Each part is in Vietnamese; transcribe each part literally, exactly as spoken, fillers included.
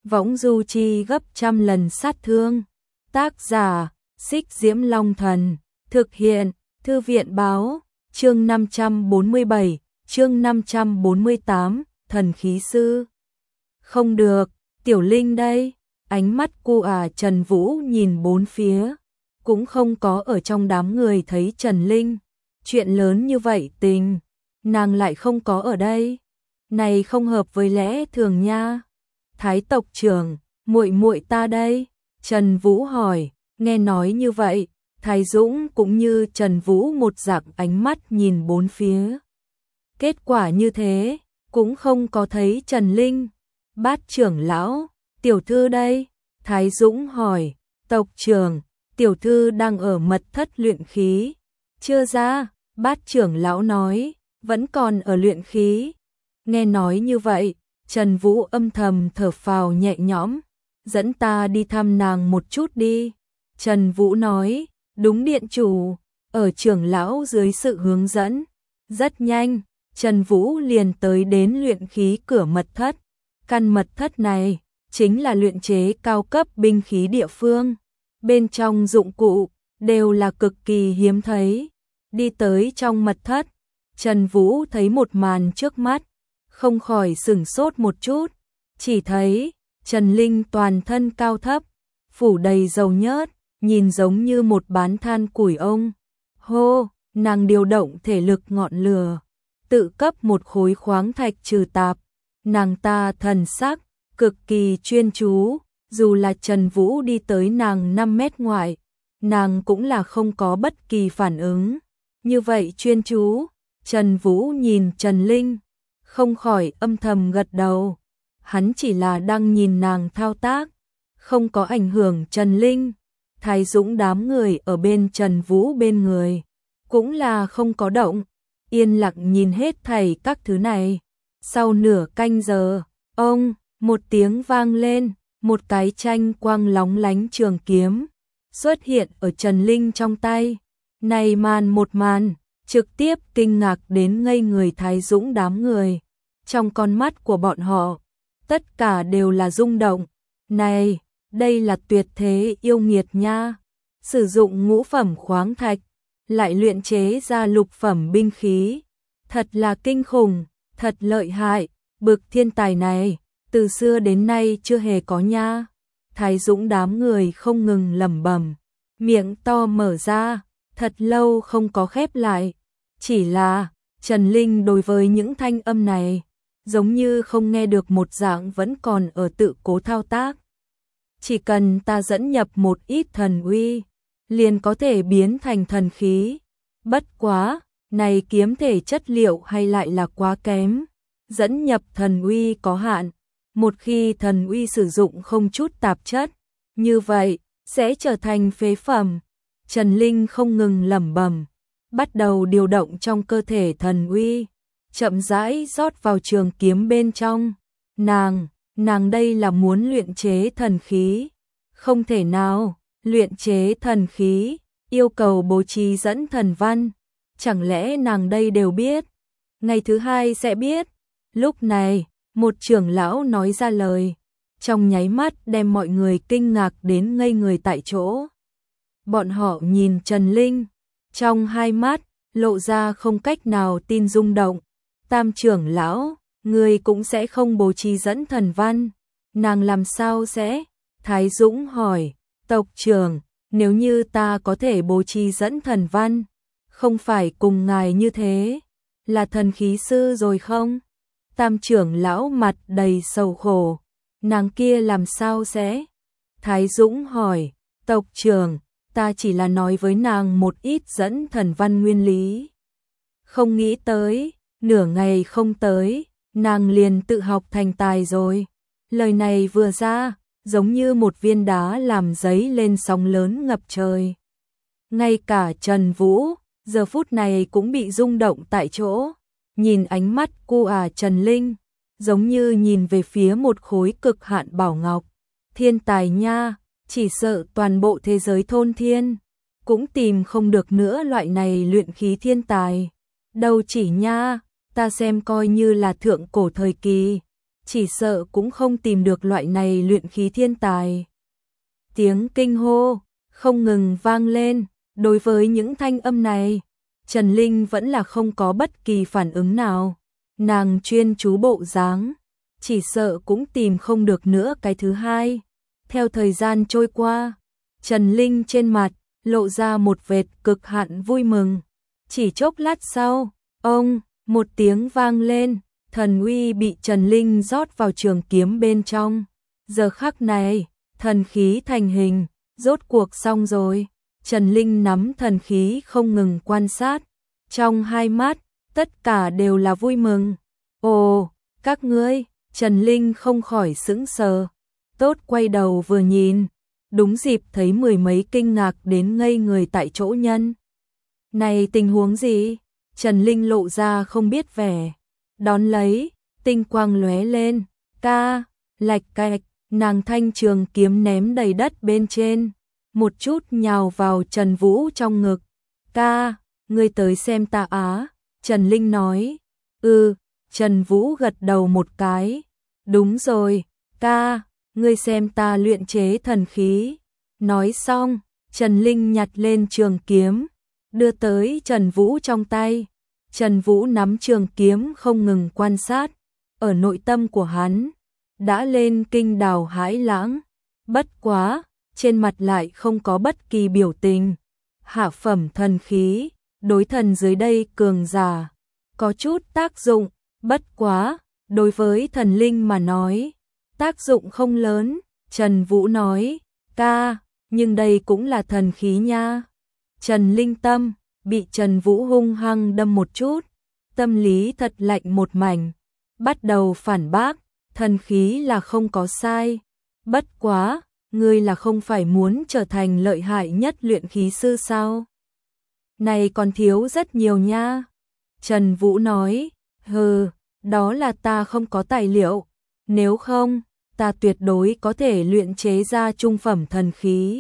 võng du chi gấp trăm lần sát thương. Tác giả, Xích Diễm Long Thần. Thực hiện, Thư viện Báo. Chương năm trăm bốn mươi bảy, chương năm trăm bốn mươi tám, Thần Khí Sư. Không được, Tiểu Linh đây. Ánh mắt cu à Trần Vũ nhìn bốn phía. Cũng không có ở trong đám người thấy Trần Linh. Chuyện lớn như vậy tình, nàng lại không có ở đây. Này không hợp với lẽ thường nha. Thái tộc trưởng, muội muội ta đây. Trần Vũ hỏi, nghe nói như vậy, Thái Dũng cũng như Trần Vũ một dạng ánh mắt nhìn bốn phía. Kết quả như thế, cũng không có thấy Trần Linh. Bát trưởng lão, tiểu thư đây. Thái Dũng hỏi, tộc trưởng, tiểu thư đang ở mật thất luyện khí. Chưa ra, bát trưởng lão nói, vẫn còn ở luyện khí. Nghe nói như vậy, Trần Vũ âm thầm thở phào nhẹ nhõm, dẫn ta đi thăm nàng một chút đi. Trần Vũ nói, đúng điện chủ, ở trưởng lão dưới sự hướng dẫn. Rất nhanh, Trần Vũ liền tới đến luyện khí cửa mật thất. Căn mật thất này chính là luyện chế cao cấp binh khí địa phương. Bên trong dụng cụ đều là cực kỳ hiếm thấy. Đi tới trong mật thất, Trần Vũ thấy một màn trước mắt, không khỏi sửng sốt một chút. Chỉ thấy Trần Linh toàn thân cao thấp, phủ đầy dầu nhớt, nhìn giống như một bán than củi ông. Hô, nàng điều động thể lực ngọn lửa, tự cấp một khối khoáng thạch trừ tạp. Nàng ta thần sắc cực kỳ chuyên chú, dù là Trần Vũ đi tới nàng năm mét ngoại, nàng cũng là không có bất kỳ phản ứng. Như vậy chuyên chú, Trần Vũ nhìn Trần Linh, không khỏi âm thầm gật đầu. Hắn chỉ là đang nhìn nàng thao tác, không có ảnh hưởng Trần Linh. Thái Dũng đám người ở bên Trần Vũ bên người, cũng là không có động, yên lặng nhìn hết thảy các thứ này. Sau nửa canh giờ, ông, một tiếng vang lên, một cái tranh quang lóng lánh trường kiếm xuất hiện ở Trần Linh trong tay. Này màn một màn, trực tiếp kinh ngạc đến ngây người Thái Dũng đám người. Trong con mắt của bọn họ, tất cả đều là rung động. Này, đây là tuyệt thế yêu nghiệt nha. Sử dụng ngũ phẩm khoáng thạch, lại luyện chế ra lục phẩm binh khí. Thật là kinh khủng, thật lợi hại, bực thiên tài này, từ xưa đến nay chưa hề có nha. Thái Dũng đám người không ngừng lẩm bẩm, miệng to mở ra, thật lâu không có khép lại. Chỉ là, Trần Linh đối với những thanh âm này, giống như không nghe được một dạng vẫn còn ở tự cố thao tác. Chỉ cần ta dẫn nhập một ít thần uy, liền có thể biến thành thần khí. Bất quá, này kiếm thể chất liệu hay lại là quá kém. Dẫn nhập thần uy có hạn, một khi thần uy sử dụng không chút tạp chất, như vậy sẽ trở thành phế phẩm. Trần Linh không ngừng lẩm bẩm, bắt đầu điều động trong cơ thể thần uy, chậm rãi rót vào trường kiếm bên trong. Nàng, nàng đây là muốn luyện chế thần khí. Không thể nào, luyện chế thần khí, yêu cầu bố trí dẫn thần văn. Chẳng lẽ nàng đây đều biết? Ngày thứ hai sẽ biết. Lúc này, một trưởng lão nói ra lời, trong nháy mắt đem mọi người kinh ngạc đến ngây người tại chỗ. Bọn họ nhìn Trần Linh, trong hai mắt, lộ ra không cách nào tin rung động. Tam trưởng lão, người cũng sẽ không bố trí dẫn thần văn. Nàng làm sao sẽ? Thái Dũng hỏi, tộc trưởng, nếu như ta có thể bố trí dẫn thần văn, không phải cùng ngài như thế, là thần khí sư rồi không? Tam trưởng lão mặt đầy sầu khổ, nàng kia làm sao sẽ? Thái Dũng hỏi, tộc trưởng, ta chỉ là nói với nàng một ít dẫn thần văn nguyên lý. Không nghĩ tới, nửa ngày không tới, nàng liền tự học thành tài rồi. Lời này vừa ra, giống như một viên đá làm dấy lên sóng lớn ngập trời. Ngay cả Trần Vũ, giờ phút này cũng bị rung động tại chỗ. Nhìn ánh mắt cô à Trần Linh, giống như nhìn về phía một khối cực hạn bảo ngọc. Thiên tài nha, chỉ sợ toàn bộ thế giới thôn thiên, cũng tìm không được nữa loại này luyện khí thiên tài. Đâu chỉ nha, ta xem coi như là thượng cổ thời kỳ, chỉ sợ cũng không tìm được loại này luyện khí thiên tài. Tiếng kinh hô không ngừng vang lên, đối với những thanh âm này, Trần Linh vẫn là không có bất kỳ phản ứng nào. Nàng chuyên chú bộ dáng, chỉ sợ cũng tìm không được nữa cái thứ hai. Theo thời gian trôi qua, Trần Linh trên mặt lộ ra một vệt cực hạn vui mừng. Chỉ chốc lát sau, ông, một tiếng vang lên, thần uy bị Trần Linh rót vào trường kiếm bên trong. Giờ khắc này, thần khí thành hình, rốt cuộc xong rồi. Trần Linh nắm thần khí không ngừng quan sát, trong hai mắt, tất cả đều là vui mừng. Ồ, các ngươi, Trần Linh không khỏi sững sờ. Tốt quay đầu vừa nhìn, đúng dịp thấy mười mấy kinh ngạc đến ngây người tại chỗ nhân. Này tình huống gì? Trần Linh lộ ra không biết vẻ. Đón lấy, tinh quang lóe lên, ca, lạch cạch, nàng thanh trường kiếm ném đầy đất bên trên, một chút nhào vào Trần Vũ trong ngực. Ca, ngươi tới xem ta á, Trần Linh nói. Ừ, Trần Vũ gật đầu một cái. Đúng rồi, ca, ngươi xem ta luyện chế thần khí. Nói xong, Trần Linh nhặt lên trường kiếm, đưa tới Trần Vũ trong tay. Trần Vũ nắm trường kiếm không ngừng quan sát, ở nội tâm của hắn đã lên kinh đào hãi lãng. Bất quá, trên mặt lại không có bất kỳ biểu tình. Hạ phẩm thần khí, đối thần dưới đây cường giả, có chút tác dụng, bất quá, đối với thần linh mà nói, tác dụng không lớn. Trần Vũ nói, ca, nhưng đây cũng là thần khí nha. Trần Linh tâm bị Trần Vũ hung hăng đâm một chút, tâm lý thật lạnh một mảnh, bắt đầu phản bác, thần khí là không có sai. Bất quá, ngươi là không phải muốn trở thành lợi hại nhất luyện khí sư sao? Này còn thiếu rất nhiều nha. Trần Vũ nói, hừ, đó là ta không có tài liệu, nếu không, ta tuyệt đối có thể luyện chế ra trung phẩm thần khí.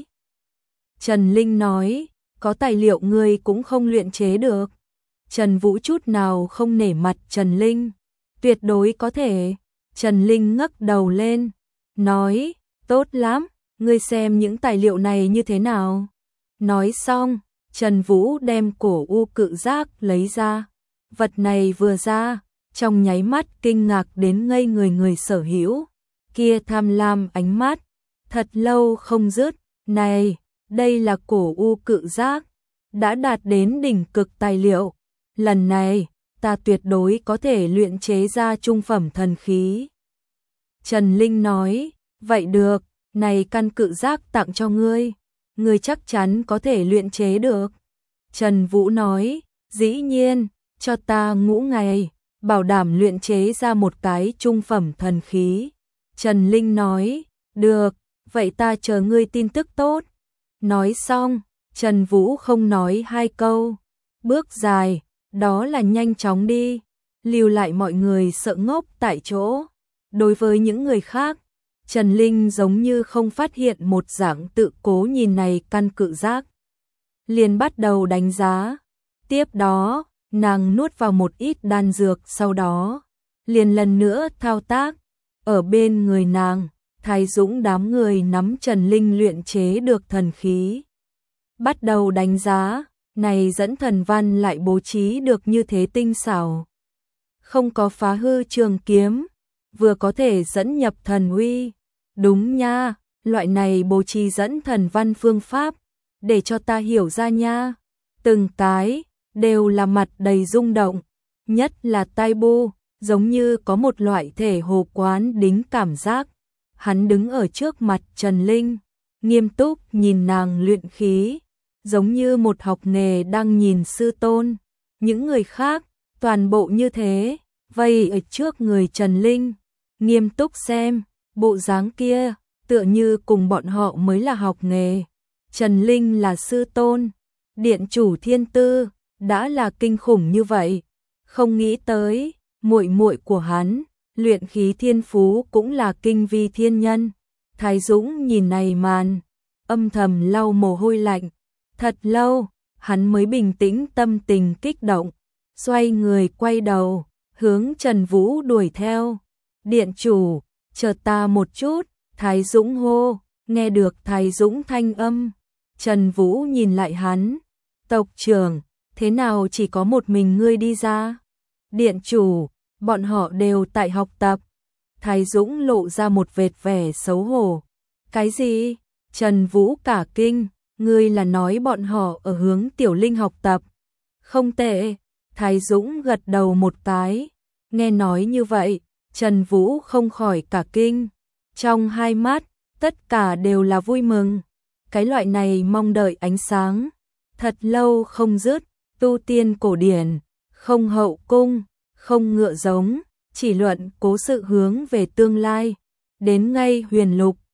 Trần Linh nói, có tài liệu ngươi cũng không luyện chế được. Trần Vũ chút nào không nể mặt Trần Linh, tuyệt đối có thể. Trần Linh ngẩng đầu lên, nói, tốt lắm, ngươi xem những tài liệu này như thế nào. Nói xong, Trần Vũ đem cổ u cự giác lấy ra. Vật này vừa ra, trong nháy mắt kinh ngạc đến ngây người người sở hữu. Kia tham lam ánh mắt, thật lâu không dứt. Này, đây là cổ u cự giác, đã đạt đến đỉnh cực tài liệu. Lần này, ta tuyệt đối có thể luyện chế ra trung phẩm thần khí. Trần Linh nói, vậy được, này căn cự giác tặng cho ngươi, ngươi chắc chắn có thể luyện chế được. Trần Vũ nói, dĩ nhiên, cho ta ngũ ngày, bảo đảm luyện chế ra một cái trung phẩm thần khí. Trần Linh nói, được, vậy ta chờ ngươi tin tức tốt. Nói xong, Trần Vũ không nói hai câu, bước dài, đó là nhanh chóng đi, lưu lại mọi người sợ ngốc tại chỗ. Đối với những người khác, Trần Linh giống như không phát hiện một dạng tự cố nhìn này căn cự giác. Liền bắt đầu đánh giá, tiếp đó, nàng nuốt vào một ít đan dược, sau đó, liền lần nữa thao tác. Ở bên người nàng, Thái Dũng đám người nắm Trần Linh luyện chế được thần khí. Bắt đầu đánh giá, này dẫn thần văn lại bố trí được như thế tinh xảo. Không có phá hư trường kiếm, vừa có thể dẫn nhập thần uy. Đúng nha, loại này bố trí dẫn thần văn phương pháp, để cho ta hiểu ra nha. Từng cái, đều là mặt đầy rung động, nhất là Tai Bu, giống như có một loại thể hồ quán đính cảm giác. Hắn đứng ở trước mặt Trần Linh, nghiêm túc nhìn nàng luyện khí, giống như một học nghề đang nhìn sư tôn. Những người khác, toàn bộ như thế, vây ở trước người Trần Linh, nghiêm túc xem, bộ dáng kia, tựa như cùng bọn họ mới là học nghề. Trần Linh là sư tôn, điện chủ thiên tư, đã là kinh khủng như vậy. Không nghĩ tới, muội muội của hắn, luyện khí thiên phú cũng là kinh vi thiên nhân. Thái Dũng nhìn này màn, âm thầm lau mồ hôi lạnh. Thật lâu, hắn mới bình tĩnh tâm tình kích động, xoay người quay đầu, hướng Trần Vũ đuổi theo. Điện chủ, chờ ta một chút, Thái Dũng hô, nghe được Thái Dũng thanh âm. Trần Vũ nhìn lại hắn, tộc trưởng, thế nào chỉ có một mình ngươi đi ra? Điện chủ, bọn họ đều tại học tập. Thái Dũng lộ ra một vệt vẻ xấu hổ. Cái gì? Trần Vũ cả kinh, ngươi là nói bọn họ ở hướng Tiểu Linh học tập? Không tệ, Thái Dũng gật đầu một cái. Nghe nói như vậy, Trần Vũ không khỏi cả kinh. Trong hai mắt, tất cả đều là vui mừng. Cái loại này mong đợi ánh sáng. Thật lâu không dứt, tu tiên cổ điển, không hậu cung, không ngựa giống, chỉ luận cố sự hướng về tương lai. Đến ngay huyền lục,